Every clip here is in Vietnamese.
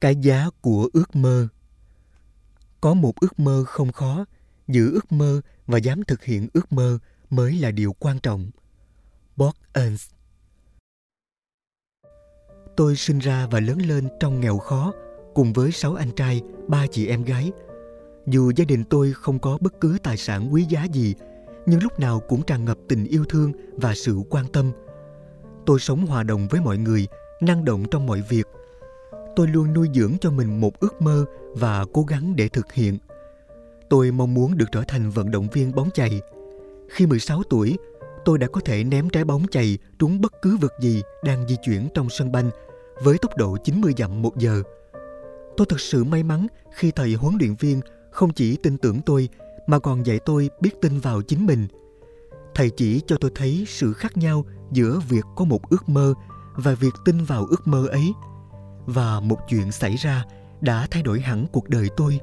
Cái giá của ước mơ. Có một ước mơ không khó, giữ ước mơ và dám thực hiện ước mơ mới là điều quan trọng. Bob Ernst. Tôi sinh ra và lớn lên trong nghèo khó, cùng với 6 anh trai, 3 chị em gái. Dù gia đình tôi không có bất cứ tài sản quý giá gì, nhưng lúc nào cũng tràn ngập tình yêu thương và sự quan tâm. Tôi sống hòa đồng với mọi người, năng động trong mọi việc. Tôi luôn nuôi dưỡng cho mình một ước mơ và cố gắng để thực hiện. Tôi mong muốn được trở thành vận động viên bóng chày. Khi 16 tuổi, tôi đã có thể ném trái bóng chày trúng bất cứ vật gì đang di chuyển trong sân banh với tốc độ 90 dặm một giờ. Tôi thật sự may mắn khi thầy huấn luyện viên không chỉ tin tưởng tôi mà còn dạy tôi biết tin vào chính mình. Thầy chỉ cho tôi thấy sự khác nhau giữa việc có một ước mơ và việc tin vào ước mơ ấy. Và một chuyện xảy ra đã thay đổi hẳn cuộc đời tôi.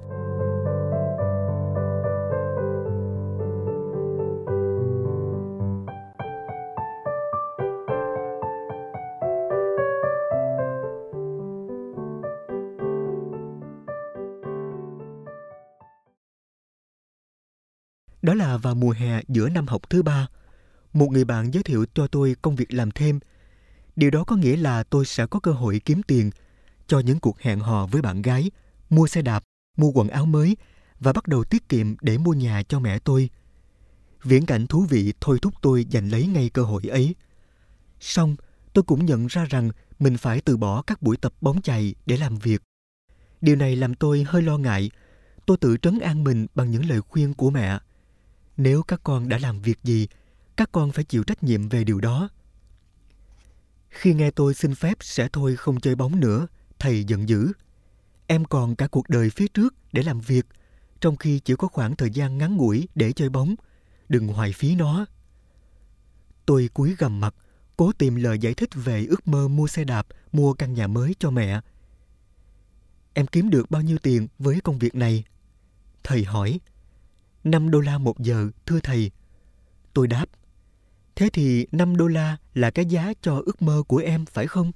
Đó là vào mùa hè giữa năm học thứ 3. Một người bạn giới thiệu cho tôi công việc làm thêm. Điều đó có nghĩa là tôi sẽ có cơ hội kiếm tiền cho những cuộc hẹn hò với bạn gái, mua xe đạp, mua quần áo mới và bắt đầu tiết kiệm để mua nhà cho mẹ tôi. Viễn cảnh thú vị thôi thúc tôi giành lấy ngay cơ hội ấy. Song, tôi cũng nhận ra rằng mình phải từ bỏ các buổi tập bóng chày để làm việc. Điều này làm tôi hơi lo ngại. Tôi tự trấn an mình bằng những lời khuyên của mẹ. Nếu các con đã làm việc gì, các con phải chịu trách nhiệm về điều đó. Khi nghe tôi xin phép sẽ thôi không chơi bóng nữa, thầy giận dữ. Em còn cả cuộc đời phía trước để làm việc, trong khi chỉ có khoảng thời gian ngắn ngủi để chơi bóng. Đừng hoài phí nó. Tôi cúi gằm mặt, cố tìm lời giải thích về ước mơ mua xe đạp, mua căn nhà mới cho mẹ. Em kiếm được bao nhiêu tiền với công việc này? Thầy hỏi. $5 một giờ, thưa thầy. Tôi đáp. Thế thì $5 là cái giá cho ước mơ của em, phải không?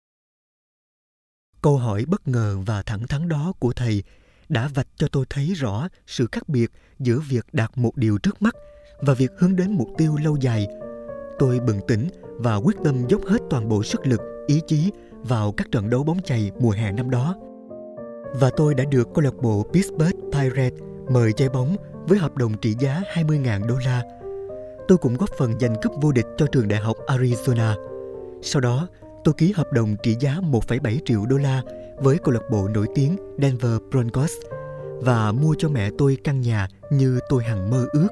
Câu hỏi bất ngờ và thẳng thắn đó của thầy đã vạch cho tôi thấy rõ sự khác biệt giữa việc đạt một điều trước mắt và việc hướng đến mục tiêu lâu dài. Tôi bừng tỉnh và quyết tâm dốc hết toàn bộ sức lực, ý chí vào các trận đấu bóng chày mùa hè năm đó. Và tôi đã được câu lạc bộ Pittsburgh Pirates mời chơi bóng với hợp đồng trị giá $20,000. Tôi cũng góp phần giành cúp vô địch cho trường đại học Arizona. Sau đó, tôi ký hợp đồng trị giá $1,7 triệu với câu lạc bộ nổi tiếng Denver Broncos và mua cho mẹ tôi căn nhà như tôi hằng mơ ước.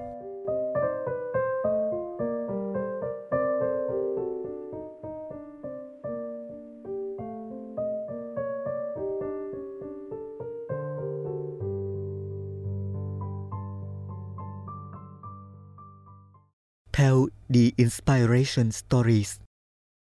Theo The Inspiration Stories,